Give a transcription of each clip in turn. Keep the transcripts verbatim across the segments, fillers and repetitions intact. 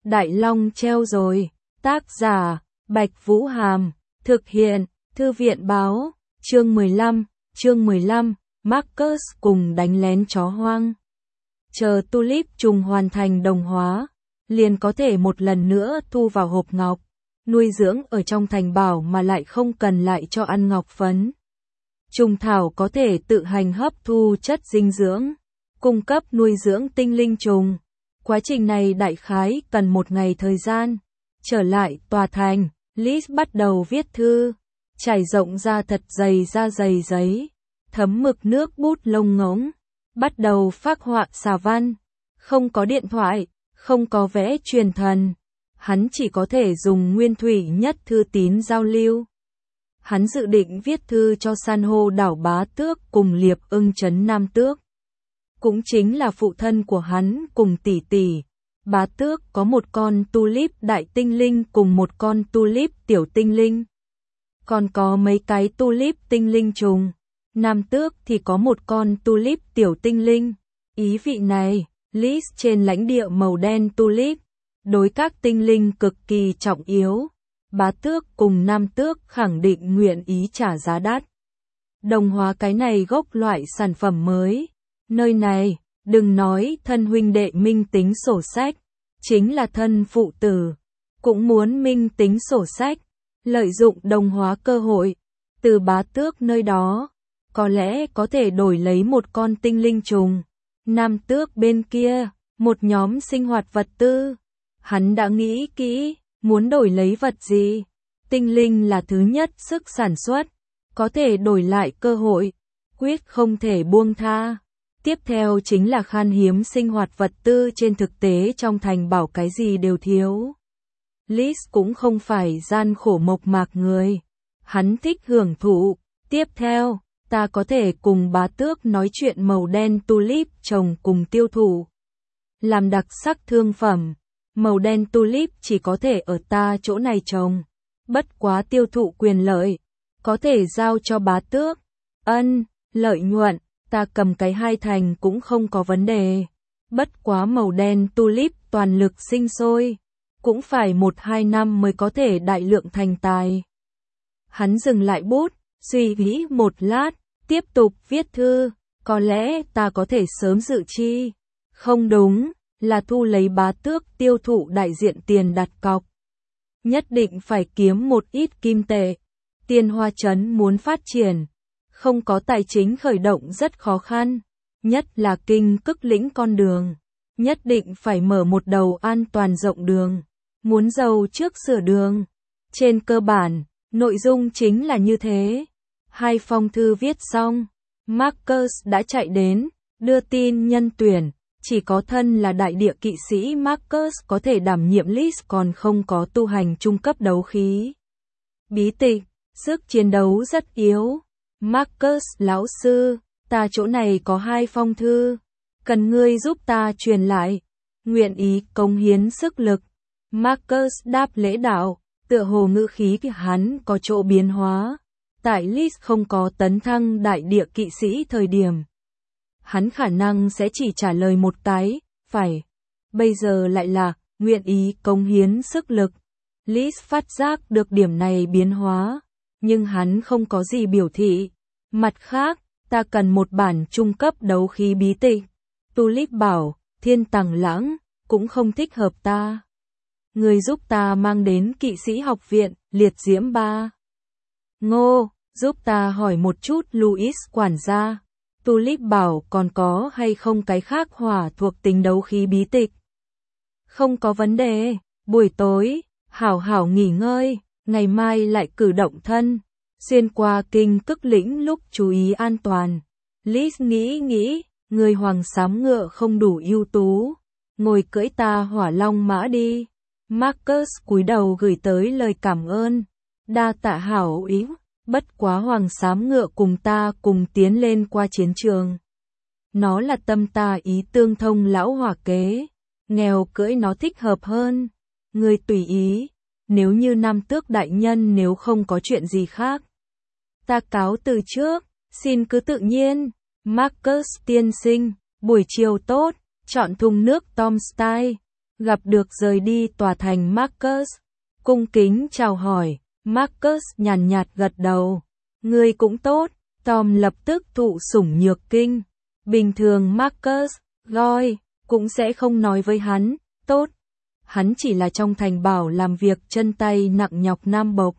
Đại Long treo rồi. Tác giả, Bạch Vũ Hàm. Thực hiện, Thư viện Báo. Chương mười lăm, chương mười lăm, Marcus cùng đánh lén chó hoang. Chờ tulip trùng hoàn thành đồng hóa, liền có thể một lần nữa thu vào hộp ngọc, nuôi dưỡng ở trong thành bảo mà lại không cần lại cho ăn ngọc phấn. Trùng thảo có thể tự hành hấp thu chất dinh dưỡng, cung cấp nuôi dưỡng tinh linh trùng. Quá trình này đại khái cần một ngày thời gian. Trở lại tòa thành, Liz bắt đầu viết thư, trải rộng ra thật dày ra dày giấy, thấm mực nước bút lông ngỗng, bắt đầu phác họa xà văn. Không có điện thoại, không có vẽ truyền thần, hắn chỉ có thể dùng nguyên thủy nhất thư tín giao lưu. Hắn dự định viết thư cho san hô đảo Bá Tước cùng Liệp Ưng trấn Nam Tước. Cũng chính là phụ thân của hắn cùng tỷ tỷ. Bá Tước có một con tulip đại tinh linh cùng một con tulip tiểu tinh linh. Còn có mấy cái tulip tinh linh trùng. Nam Tước thì có một con tulip tiểu tinh linh. Ý vị này, Liz trên lãnh địa màu đen tulip, đối các tinh linh cực kỳ trọng yếu. Bá Tước cùng Nam Tước khẳng định nguyện ý trả giá đắt. Đồng hóa cái này gốc loại sản phẩm mới. Nơi này, đừng nói thân huynh đệ minh tính sổ sách, chính là thân phụ tử, cũng muốn minh tính sổ sách, lợi dụng đồng hóa cơ hội, từ Bá Tước nơi đó, có lẽ có thể đổi lấy một con tinh linh trùng. Nam Tước bên kia, một nhóm sinh hoạt vật tư, hắn đã nghĩ kỹ, muốn đổi lấy vật gì. Tinh linh là thứ nhất sức sản xuất, có thể đổi lại cơ hội, quyết không thể buông tha. Tiếp theo chính là khan hiếm sinh hoạt vật tư trên thực tế trong thành bảo cái gì đều thiếu. Liz cũng không phải gian khổ mộc mạc người. Hắn thích hưởng thụ. Tiếp theo, ta có thể cùng Bá Tước nói chuyện màu đen tulip trồng cùng tiêu thụ. Làm đặc sắc thương phẩm, màu đen tulip chỉ có thể ở ta chỗ này trồng. Bất quá tiêu thụ quyền lợi, có thể giao cho Bá Tước. Ân, lợi nhuận. Ta cầm cái hai thành cũng không có vấn đề. Bất quá màu đen tulip toàn lực sinh sôi, cũng phải một hai năm mới có thể đại lượng thành tài. Hắn dừng lại bút, suy nghĩ một lát, tiếp tục viết thư. Có lẽ ta có thể sớm dự chi. Không đúng, là thu lấy Bá Tước tiêu thụ đại diện tiền đặt cọc. Nhất định phải kiếm một ít kim tệ. Tiên Hoa Trấn muốn phát triển, không có tài chính khởi động rất khó khăn, nhất là kinh cức lĩnh con đường, nhất định phải mở một đầu an toàn rộng đường, muốn giàu trước sửa đường. Trên cơ bản, nội dung chính là như thế. Hai phong thư viết xong, Marcus đã chạy đến, đưa tin nhân tuyển, chỉ có thân là đại địa kỵ sĩ Marcus có thể đảm nhiệm Liz còn không có tu hành trung cấp đấu khí. Bí tịch, sức chiến đấu rất yếu. Marcus lão sư, ta chỗ này có hai phong thư, cần ngươi giúp ta truyền lại, nguyện ý cống hiến sức lực. Marcus đáp lễ đạo, tựa hồ ngữ khí của hắn có chỗ biến hóa. Tại Liz không có tấn thăng đại địa kỵ sĩ thời điểm, hắn khả năng sẽ chỉ trả lời một cái, phải. Bây giờ lại là, nguyện ý cống hiến sức lực. Liz phát giác được điểm này biến hóa, nhưng hắn không có gì biểu thị. Mặt khác, ta cần một bản trung cấp đấu khí bí tịch. Tulip bảo, Thiên Tằng Lãng, cũng không thích hợp ta. Người giúp ta mang đến kỵ sĩ học viện, liệt diễm ba. Ngô, giúp ta hỏi một chút Louis quản gia. Tulip bảo còn có hay không cái khác hỏa thuộc tính đấu khí bí tịch. Không có vấn đề, buổi tối, hảo hảo nghỉ ngơi, ngày mai lại cử động thân. Xuyên qua kinh cức lĩnh lúc chú ý an toàn. Liz nghĩ nghĩ, người hoàng xám ngựa không đủ ưu tú. Ngồi cưỡi ta hỏa long mã đi. Marcus cúi đầu gửi tới lời cảm ơn. Đa tạ hảo ý, bất quá hoàng xám ngựa cùng ta cùng tiến lên qua chiến trường. Nó là tâm ta ý tương thông lão hỏa kế. Nghèo cưỡi nó thích hợp hơn. Người tùy ý, nếu như Nam Tước đại nhân nếu không có chuyện gì khác. Ta cáo từ trước, xin cứ tự nhiên. Marcus tiên sinh, buổi chiều tốt, chọn thùng nước Tom Style. gặp được rời đi tòa thành Marcus, cung kính chào hỏi, Marcus nhàn nhạt gật đầu, ngươi cũng tốt, Tom lập tức thụ sủng nhược kinh, bình thường Marcus, Goy, cũng sẽ không nói với hắn, tốt, hắn chỉ là trong thành bảo làm việc chân tay nặng nhọc nam bộc.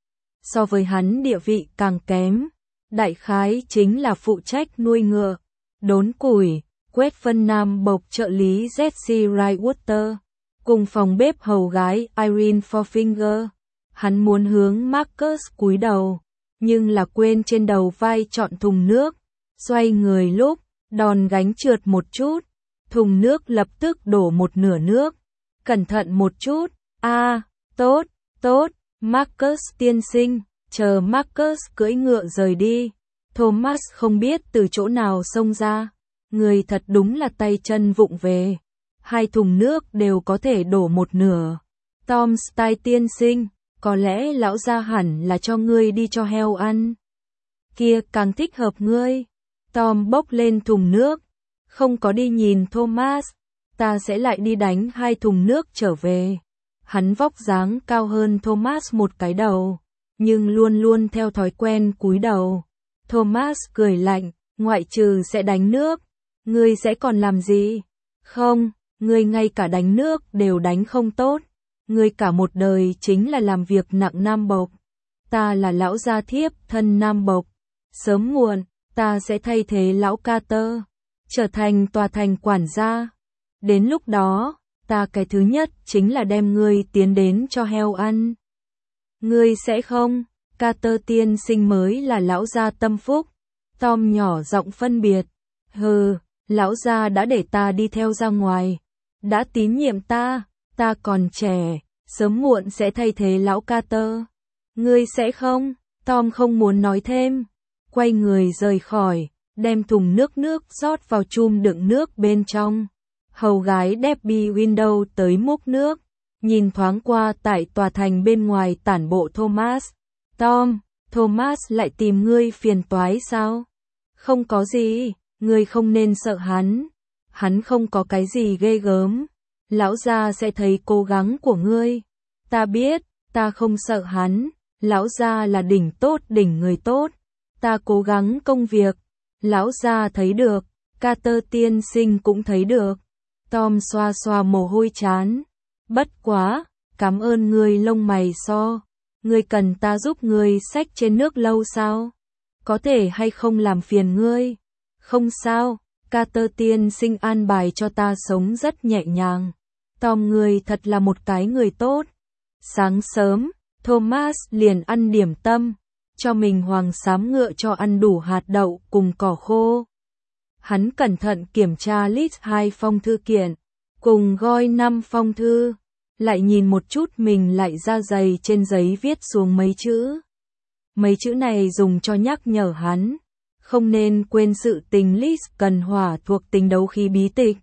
So với hắn địa vị càng kém, đại khái chính là phụ trách nuôi ngựa, đốn củi, quét phân nam bộc trợ lý Jesse Wrightwater, cùng phòng bếp hầu gái Irene Fourfinger. Hắn muốn hướng Marcus cúi đầu, nhưng là quên trên đầu vai chọn thùng nước, xoay người lúc, đòn gánh trượt một chút, thùng nước lập tức đổ một nửa nước, cẩn thận một chút, a à, tốt, tốt, Marcus tiên sinh, chờ Marcus cưỡi ngựa rời đi, Thomas không biết từ chỗ nào xông ra, người thật đúng là tay chân vụng về, hai thùng nước đều có thể đổ một nửa, Tom Style tiên sinh, có lẽ lão gia hẳn là cho ngươi đi cho heo ăn, kia càng thích hợp ngươi, Tom bốc lên thùng nước, không có đi nhìn Thomas, ta sẽ lại đi đánh hai thùng nước trở về. Hắn vóc dáng cao hơn Thomas một cái đầu, nhưng luôn luôn theo thói quen cúi đầu. Thomas cười lạnh, ngoại trừ sẽ đánh nước, ngươi sẽ còn làm gì? Không, ngươi ngay cả đánh nước đều đánh không tốt. Ngươi cả một đời chính là làm việc nặng nam bộc. Ta là lão gia thiếp thân nam bộc. Sớm muộn, ta sẽ thay thế lão Carter, trở thành tòa thành quản gia. Đến lúc đó, ta cái thứ nhất chính là đem ngươi tiến đến cho heo ăn. Ngươi sẽ không, Carter tiên sinh mới là lão gia tâm phúc. Tom nhỏ giọng phân biệt. Hừ, lão gia đã để ta đi theo ra ngoài. Đã tín nhiệm ta, ta còn trẻ, sớm muộn sẽ thay thế lão Carter. Ngươi sẽ không, Tom không muốn nói thêm. Quay người rời khỏi, đem thùng nước nước rót vào chum đựng nước bên trong. Hầu gái Debbie Window tới múc nước, nhìn thoáng qua tại tòa thành bên ngoài tản bộ Thomas. Tom, Thomas lại tìm ngươi phiền toái sao? Không có gì, ngươi không nên sợ hắn. Hắn không có cái gì ghê gớm. Lão gia sẽ thấy cố gắng của ngươi. Ta biết, ta không sợ hắn. Lão gia là đỉnh tốt đỉnh người tốt. Ta cố gắng công việc. Lão gia thấy được, Carter tiên sinh cũng thấy được. Tom xoa xoa mồ hôi chán. Bất quá, cảm ơn ngươi lông mày so. Ngươi cần ta giúp ngươi xách trên nước lâu sao? Có thể hay không làm phiền ngươi? Không sao, Carter tiên sinh an bài cho ta sống rất nhẹ nhàng. Tom ngươi thật là một cái người tốt. Sáng sớm, Thomas liền ăn điểm tâm, cho mình hoàng xám ngựa cho ăn đủ hạt đậu cùng cỏ khô. Hắn cẩn thận kiểm tra list hai phong thư kiện, cùng gói năm phong thư, lại nhìn một chút mình lại ra giày trên giấy viết xuống mấy chữ. Mấy chữ này dùng cho nhắc nhở hắn, không nên quên sự tình list cần hỏa thuộc tính đấu khí bí tịch.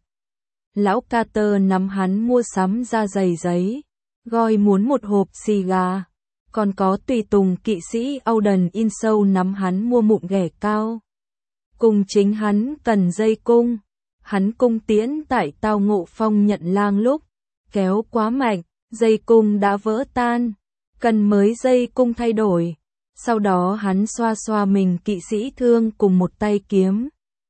Lão Carter nắm hắn mua sắm ra giày giấy, gói muốn một hộp xì gà, còn có tùy tùng kỵ sĩ Auden Insow nắm hắn mua mụn ghẻ cao. Cùng chính hắn cần dây cung, hắn cung tiễn tại tao ngộ phong nhận lang lúc, kéo quá mạnh, dây cung đã vỡ tan, cần mới dây cung thay đổi. Sau đó hắn xoa xoa mình kỵ sĩ thương cùng một tay kiếm.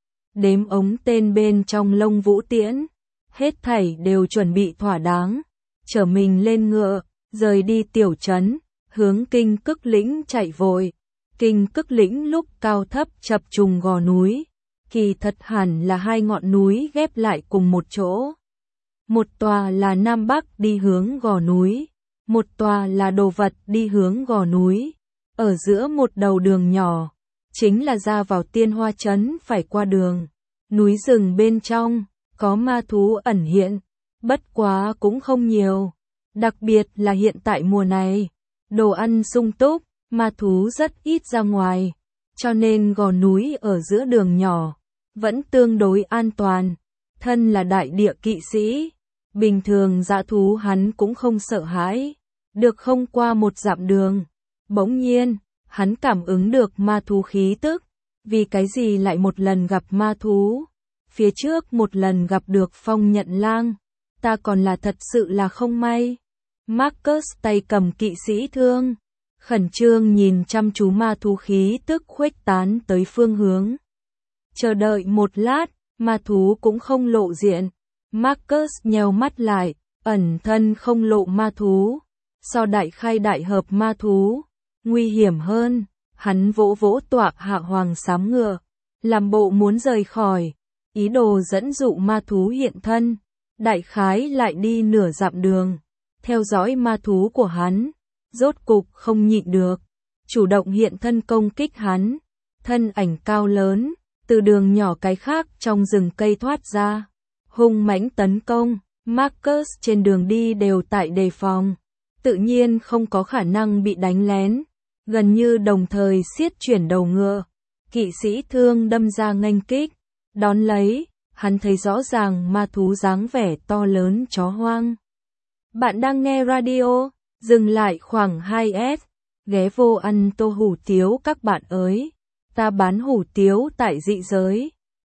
Đếm ống tên bên trong lông vũ tiễn, hết thảy đều chuẩn bị thỏa đáng, chở mình lên ngựa, rời đi tiểu trấn, hướng Kinh Cức Lĩnh chạy vội. Kinh Cức Lĩnh lúc cao thấp chập trùng gò núi, kỳ thật hẳn là hai ngọn núi ghép lại cùng một chỗ. Một tòa là Nam Bắc đi hướng gò núi, một tòa là Đồ Vật đi hướng gò núi. Ở giữa một đầu đường nhỏ, chính là ra vào Tiên Hoa Trấn phải qua đường. Núi rừng bên trong, có ma thú ẩn hiện, bất quá cũng không nhiều. Đặc biệt là hiện tại mùa này, đồ ăn sung túc, ma thú rất ít ra ngoài, cho nên gò núi ở giữa đường nhỏ, vẫn tương đối an toàn. Thân là đại địa kỵ sĩ, bình thường dã thú hắn cũng không sợ hãi, được không qua một dặm đường. Bỗng nhiên, hắn cảm ứng được ma thú khí tức, vì cái gì lại một lần gặp ma thú. Phía trước một lần gặp được phong nhận lang, ta còn là thật sự là không may. Marcus tay cầm kỵ sĩ thương, khẩn trương nhìn chăm chú ma thú khí tức khuếch tán tới phương hướng. Chờ đợi một lát, ma thú cũng không lộ diện. Marcus nheo mắt lại, ẩn thân không lộ ma thú. So đại khai đại hợp ma thú, nguy hiểm hơn, hắn vỗ vỗ tọa hạ hoàng xám ngựa, làm bộ muốn rời khỏi, ý đồ dẫn dụ ma thú hiện thân. Đại khái lại đi nửa dặm đường, theo dõi ma thú của hắn, rốt cục không nhịn được, chủ động hiện thân công kích hắn. Thân ảnh cao lớn, từ đường nhỏ cái khác trong rừng cây thoát ra, hung mãnh tấn công. Marcus trên đường đi đều tại đề phòng, tự nhiên không có khả năng bị đánh lén. Gần như đồng thời siết chuyển đầu ngựa, kỵ sĩ thương đâm ra nghênh kích, đón lấy, hắn thấy rõ ràng ma thú dáng vẻ to lớn chó hoang. Bạn đang nghe radio, dừng lại khoảng hai s, ghé vô ăn tô hủ tiếu các bạn ơi, ta bán hủ tiếu tại dị giới.